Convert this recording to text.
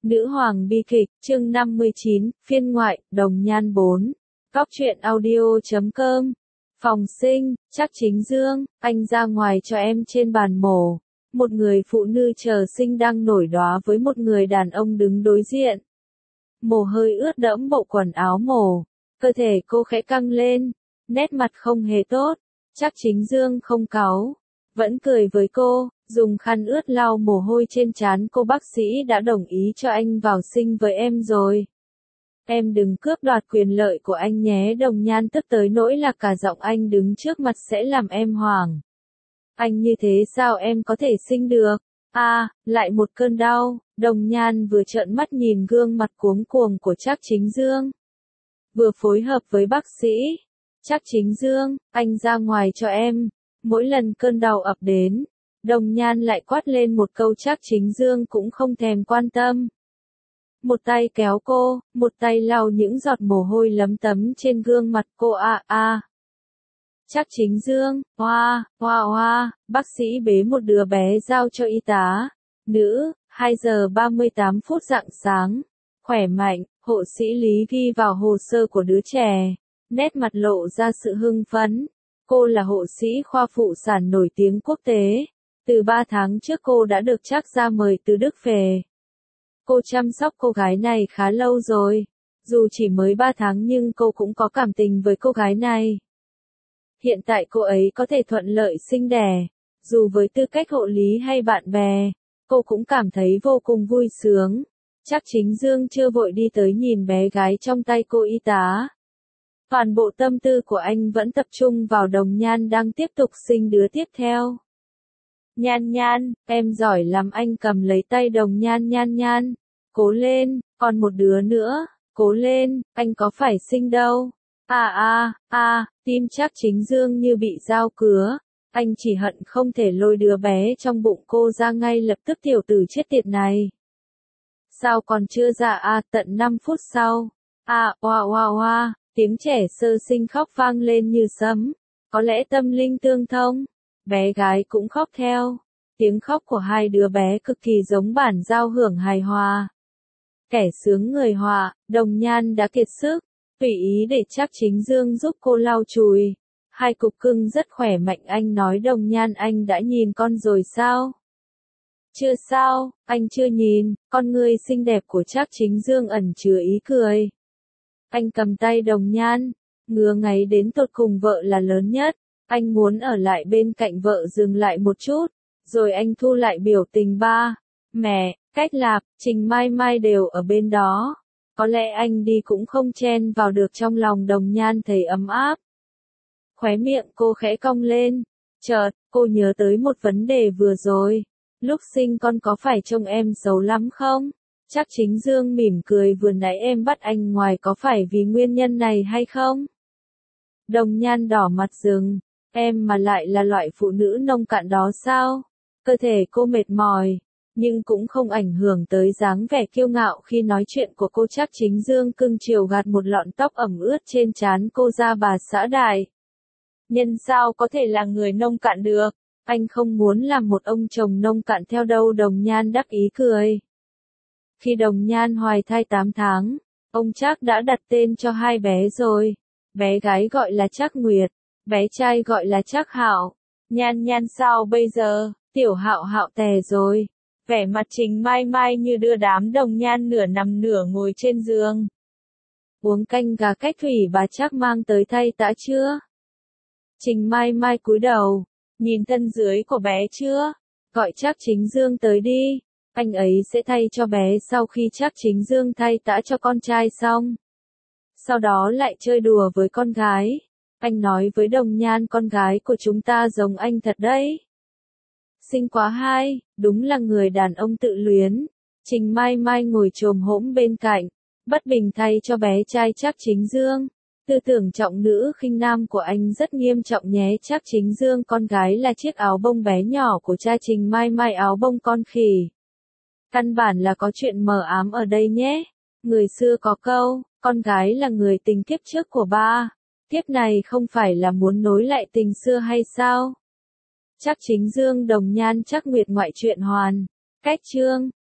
Nữ hoàng bi kịch, chương 59, phiên ngoại, Đồng Nhan 4. Góc truyện audio.com. Phòng sinh, Trác Chính Dương, anh ra ngoài cho em trên bàn mổ. Một người phụ nữ chờ sinh đang nổi đóa với một người đàn ông đứng đối diện. Mồ hơi ướt đẫm bộ quần áo mổ. Cơ thể cô khẽ căng lên, nét mặt không hề tốt. Trác Chính Dương không cáu, vẫn cười với cô, dùng khăn ướt lau mồ hôi trên trán cô. Bác sĩ đã đồng ý cho anh vào sinh với em rồi. Em đừng cướp đoạt quyền lợi của anh nhé. Đồng Nhan tức tới nỗi là cả giọng anh đứng trước mặt sẽ làm em hoảng. Anh như thế sao em có thể sinh được? Lại một cơn đau. Đồng Nhan vừa trợn mắt nhìn gương mặt cuống cuồng của Trác Chính Dương, vừa phối hợp với bác sĩ. Trác Chính Dương, anh ra ngoài cho em. Mỗi lần cơn đau ập đến, Đồng Nhan lại quát lên một câu. Trác Chính Dương cũng không thèm quan tâm. Một tay kéo cô, một tay lau những giọt mồ hôi lấm tấm trên gương mặt cô. Trác Chính Dương, bác sĩ bế một đứa bé giao cho y tá. Nữ, 2 giờ 38 phút rạng sáng. Khỏe mạnh, hộ sĩ Lý ghi vào hồ sơ của đứa trẻ. Nét mặt lộ ra sự hưng phấn. Cô là hộ sĩ khoa phụ sản nổi tiếng quốc tế. Từ 3 tháng trước cô đã được Trác gia mời từ Đức về. Cô chăm sóc cô gái này khá lâu rồi. Dù chỉ mới 3 tháng nhưng cô cũng có cảm tình với cô gái này. Hiện tại cô ấy có thể thuận lợi sinh đẻ. Dù với tư cách hộ lý hay bạn bè, cô cũng cảm thấy vô cùng vui sướng. Trác Chính Dương chưa vội đi tới nhìn bé gái trong tay cô y tá. Toàn bộ tâm tư của anh vẫn tập trung vào Đồng Nhan đang tiếp tục sinh đứa tiếp theo. Nhan Nhan, em giỏi lắm. Anh cầm lấy tay Đồng Nhan. Nhan Nhan, cố lên, còn một đứa nữa, cố lên, anh có phải sinh đâu. Tim Trác Chính Dương như bị dao cứa. Anh chỉ hận không thể lôi đứa bé trong bụng cô ra ngay lập tức. Tiểu tử chết tiệt này. Sao còn chưa ra? Tận 5 phút sau. Tiếng trẻ sơ sinh khóc vang lên như sấm. Có lẽ tâm linh tương thông. Bé gái cũng khóc theo. Tiếng khóc của hai đứa bé cực kỳ giống bản giao hưởng hài hòa. Kẻ sướng người họa. Đồng Nhan đã kiệt sức, tùy ý để Trác Chính Dương giúp cô lau chùi. Hai cục cưng rất khỏe mạnh. Anh nói Đồng Nhan, anh đã nhìn con rồi sao? Chưa sao, anh chưa nhìn. Con ngươi xinh đẹp của Trác Chính Dương ẩn chứa ý cười. Anh cầm tay Đồng Nhan, ngứa ngáy đến tột cùng. Vợ là lớn nhất. Anh muốn ở lại bên cạnh vợ. Dừng lại một chút, rồi anh thu lại biểu tình. Ba, mẹ, Cách Lạp, Trình Mai Mai đều ở bên đó. Có lẽ anh đi cũng không chen vào được. Trong lòng Đồng Nhan thấy ấm áp. Khóe miệng cô khẽ cong lên. Chợt, cô nhớ tới một vấn đề vừa rồi. Lúc sinh con có phải trông em xấu lắm không? Trác Chính Dương mỉm cười. Vừa nãy em bắt anh ngoài có phải vì nguyên nhân này hay không? Đồng Nhan đỏ mặt rừng. Em mà lại là loại phụ nữ nông cạn đó sao? Cơ thể cô mệt mỏi, nhưng cũng không ảnh hưởng tới dáng vẻ kiêu ngạo khi nói chuyện của cô. Trác Chính Dương cưng chiều gạt một lọn tóc ẩm ướt trên trán cô ra. Bà xã đại nhân sao có thể là người nông cạn được? Anh không muốn làm một ông chồng nông cạn theo đâu. Đồng Nhan đắc ý cười. Khi Đồng Nhan hoài thai 8 tháng, ông Trác đã đặt tên cho hai bé rồi. Bé gái gọi là Trác Nguyệt, bé trai gọi là Trác Hạo. Nhan Nhan sao bây giờ? Tiểu Hạo Hạo tè rồi. Vẻ mặt Trình Mai Mai như đưa đám. Đồng Nhan nửa nằm nửa ngồi trên giường. Uống canh gà cách thủy bà Trác mang tới thay tã chưa? Trình Mai Mai cúi đầu, nhìn thân dưới của bé. Chưa. Gọi Trác Chính Dương tới đi. Anh ấy sẽ thay cho bé sau khi Trác Chính Dương thay tã cho con trai xong. Sau đó lại chơi đùa với con gái. Anh nói với Đồng Nhan, con gái của chúng ta giống anh thật đấy. Xinh quá hai, đúng là người đàn ông tự luyến. Trình Mai Mai ngồi chồm hổm bên cạnh, bất bình thay cho bé trai Trác Chính Dương. Tư tưởng trọng nữ khinh nam của anh rất nghiêm trọng nhé. Trác Chính Dương, con gái là chiếc áo bông bé nhỏ của cha. Trình Mai Mai, áo bông con khỉ. Căn bản là có chuyện mờ ám ở đây nhé. Người xưa có câu, con gái là người tình kiếp trước của ba. Kiếp này không phải là muốn nối lại tình xưa hay sao? Trác Chính Dương, Đồng Nhan, Trác Nguyệt ngoại truyện hoàn. Cách chương.